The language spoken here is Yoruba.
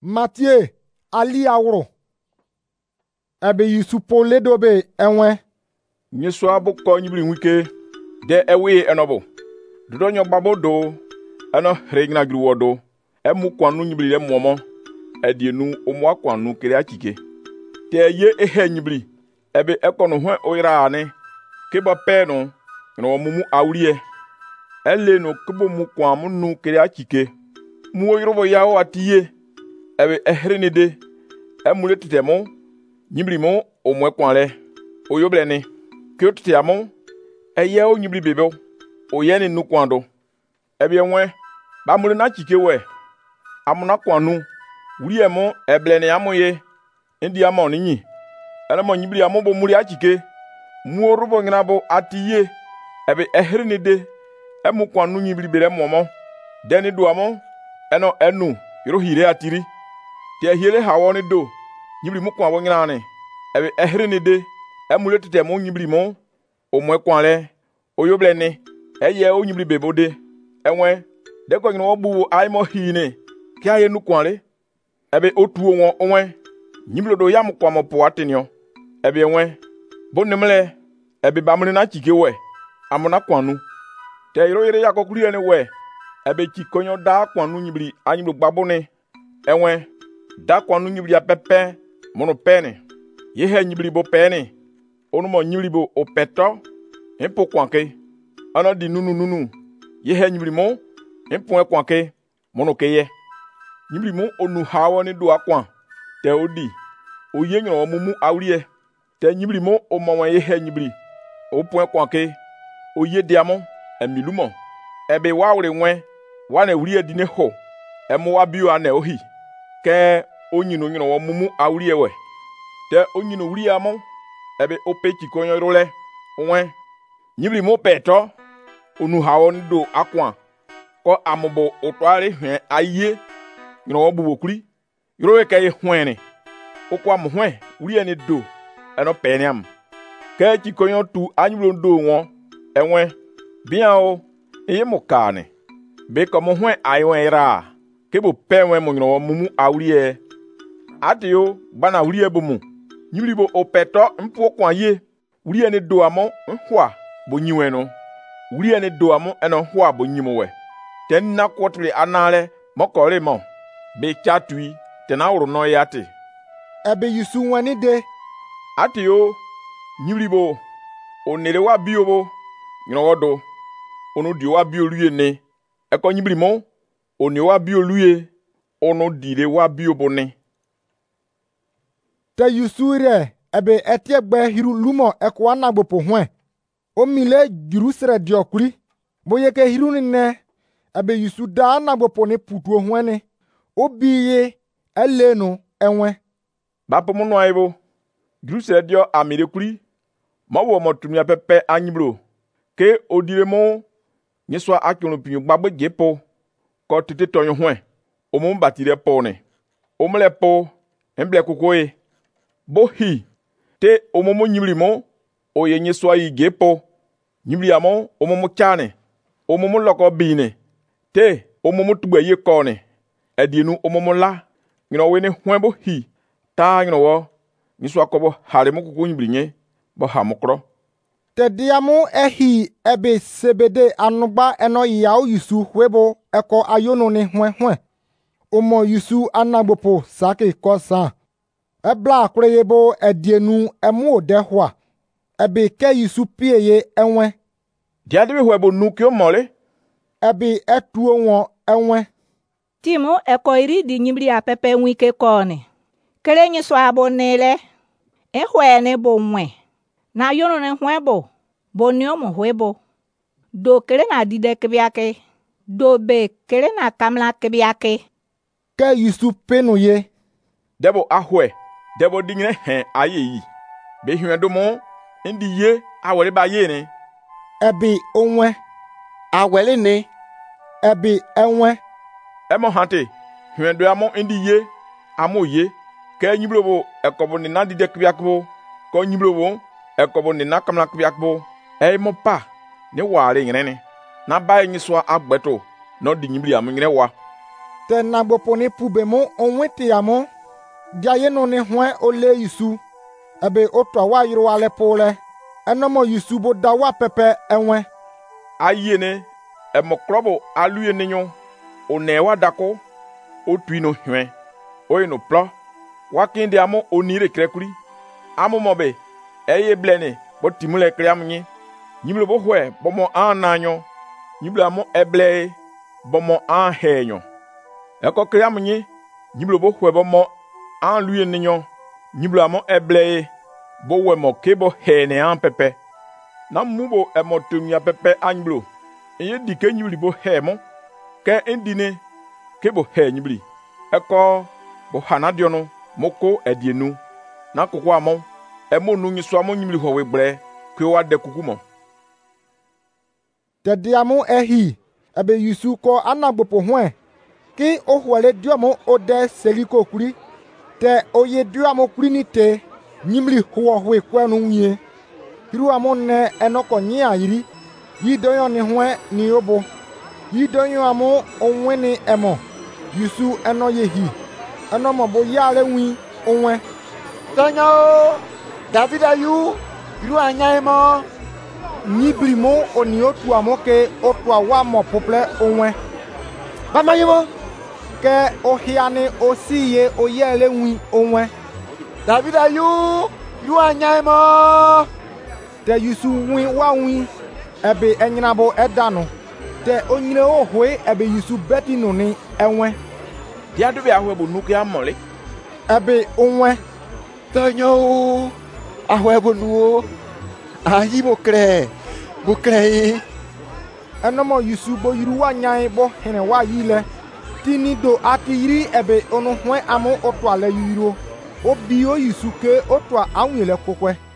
Mathieu ali awro. Ebe yusupo ledo be enwe. Nyeso abo ko nyibri wike de ewe enobo. Dodo nyo gbabo do eno regna gruwodo. Emu kwanu nyibri le momo. Edienu omo akwanu kere achike. Te ye ehe nyibri. Ebe ekono hwe oyra ane. Keba peno no mumu awrie. Ele no kubo mu kwamu nu kere achike. Mu oyrobo yawo atiye. Ebe ehrene de. Emule tetemo. Nyibri mo omo kwanle. Oyoblene. Kyotite amo. Eye o nyibri bebe. Oyene nu kwando. Ebe enwe. Ba mule na chike we. Amuna kwanu. Wuri emo eblene amoye. Ndi amo ninyi. Ele mo nyibri amo bo muri achike. Mu orubo nginabo atiye. Ebe ehrene de. Emu kwanu nyibri bere momo. Deni do amo. Enu. Yoro hire atiri. Te hire hawoni do. Nyibri mu kwa wonginane. Ebe ehrene de. Emule tete mo nyibri mo. Omwe kwanle. Oyoblene. Eye o nyibri bebode. Enwe. Deko ngino obu aimo hine. Ki aye nu kwanle. Ebe otu onwe. Nyibri do yam kwa mo po atenyo. Ebe enwe. Bonemle. Ebe bamule na chike we. Amuna kwanu. Te yiro yire yakokuri ene we. Ebe chikonyo da kwanu nyibri anyibri gbabone. Enwe. Da kwanu nyibri apepe. Mono pene. Yehe nyibri bo pene. Onumo nyibri bo opeto. Empo kwanke. Ano di nunu. Yehe nyibri mo. Empo kwanke. Mono keye. Nyibri mo onu hawa ni do akwan. Te odi. Oye nyo omumu awrie. Te nyibri mo omawa yehe nyibri. Opo kwanke. Oye diamo. Emilumo. Ebe wawre nwe. Wane wrie dine ho. Emo wabio ane ohi. Ke onyino nyo omumu awrie we. Te onyino wrie amo. Ebe ope chikonyo role. Onwe. Nyibri mo peto. Onu hawon do akwan. Ko amobo otware hwen aye. Nyo obubo kuri. Yorowe ke ye hwene. Okwa mo hwen. Wrie ne do. Eno penyam. Ke chikonyo tu anyibro do won. Enwe. Bien o. Eye mo kane. Be komo hwen aywen ra. Kebo penwe mo nyo mumu awrie. Atio bana wrie bomu. Nyibri bo opeto mpo kwa ye. Wrie ne do amo nhwa bo nyiwe no. Wrie ne do amo eno hwa bo nyimowe. Ten na kwotre anale mokore mo. Be chatui tena wuro no yate. Ebe yusu wani de. Atio nyibri bo onere wa bio bo nyowodo. Ono di wa bio luye ne. Eko nyibri mo oni wa bio luye. Ono dire wa bio bo ne. Te yusure ebe etiegbe hiru lumo ekwa na gbopo hwen. Omile jurusere diokuri. Boyeke hiru ne ebe yusu da na gbopo ne putuo hwen ne. Obiye eleno enwe. Bapo mo no aibo. Jurusere dio amire kuri. Mawo motumia pepe anyibro. Ke odire mo nyeswa akyono pinyo gbagbe gepo. Ko tete tonyo hwen. Omo batire po ne. Omle po emble kokoe. Bohi. Te omomo nyibri mo. Oye nyeswa yi gepo. Nyibri amo omomo chane. Omomo loko bine. Te omomo tugbe ye kone. Edienu omomo la. Ngino wene hwen bohi. Ta ngino wo. Nyeswa kobo hare mo kuku nyibri nye. Bo hamokro. Te diamu ehi ebe sebede anugba eno yao yusu webo eko ayono ne hwen. Omo yusu anagbopo sake kosa. Ebla akureyebo edienu emu odehwa. Ebe ke yusu pieye enwe. Diadebe webo nukyo mole. Ebe etuo won enwe. Timo eko iri di nyibri apepe wike kone. Kere nyiso abonele. Ehwene bo mwe. Na yono ne hwebo. Bonio mo hwebo. Do kere na dide kebiake. Do be kere na kamla kebiake. Ke yusu penu ye. Debo ahwe. Debo dingine hen aye yi. Be hwen do mo. Ndi ye awere ba ye ne. Ebi onwe. Awele ne. Ebi enwe. Emo hante. Hwen do amo ndi ye. Amo ye. Ke nyibro bo ekobo ni na dide kebiakbo. Ko nyibro bo ekobo ni na kamla kebiakbo. Mo pa. Ne ware ngene ne. Na ba nyiswa agbeto. No di nyibri am ngene wa. te nagbopo ni pube mo onwe te amo. Dia yeno ni hwen ole Yusu. Ebe otwa wa yiro ale pole. Enomo Yusu bo da wa pepe enwe. Ayene emokrobo aluye ninyo. Onewa dako. Otuino hwen. Oyeno plo. Wakinde amo onire krekuri. Amo mobe. Eye blene. Bo timule kre amunye. Nyimle bo hwe. Bomo an nanyo. Nyimle amo eble. Bomo an henyo. Eko kre amunye. Nyimle bo hwe bomo an luye ninyo. Nyimle amo eble. Bo we mo kebo hene an pepe. Na mubo emo tumya pepe anyiblo. Enye dike nyibli bo he mo. Ke endine kebo he nyibli. Eko bo hanadiono moko edienu. Na kokwa mo. Emo nu nyiswa mo nyibli ho webre. Kwe wa de kukumo. Te diamu ehi. Ebe Yusu ko anagbopo hwen. Ki ohwele diomo ode seliko kuri. Te oye diomo kuri ni te. Nyimli huwa hwe kwenu nye. Hiru amone enoko nye ayiri. Yidonyo ni hwen ni obo. Yidonyo amo onwe ni emo. Yusu eno yehi. Eno mobo yale wi onwe. Donyo! David ayu! Hiru anya emo! Nyibli mo oni otu amo ke otwa wa mo pople onwe. Mama yemo! Ke ohiane osiye oyele wi onwe. David ayu! Hiru anya emo! Te Yusu wi wa wi. Ebe enyinabo edano. Te onyine ohwe ebe Yusu beti no ni enwe. Dia dobe ahwe bo nuke amole. Ebe onwe. Donyo! Ahwe bonuo! Ayi bokre! Bokre! Enomo Yusu bo yiru wa nyai bo hene wa yile. Tini do ati yiri ebe onu hwen amo otwa le yiro. Obi o Yusu ke otwa anwele kokwe.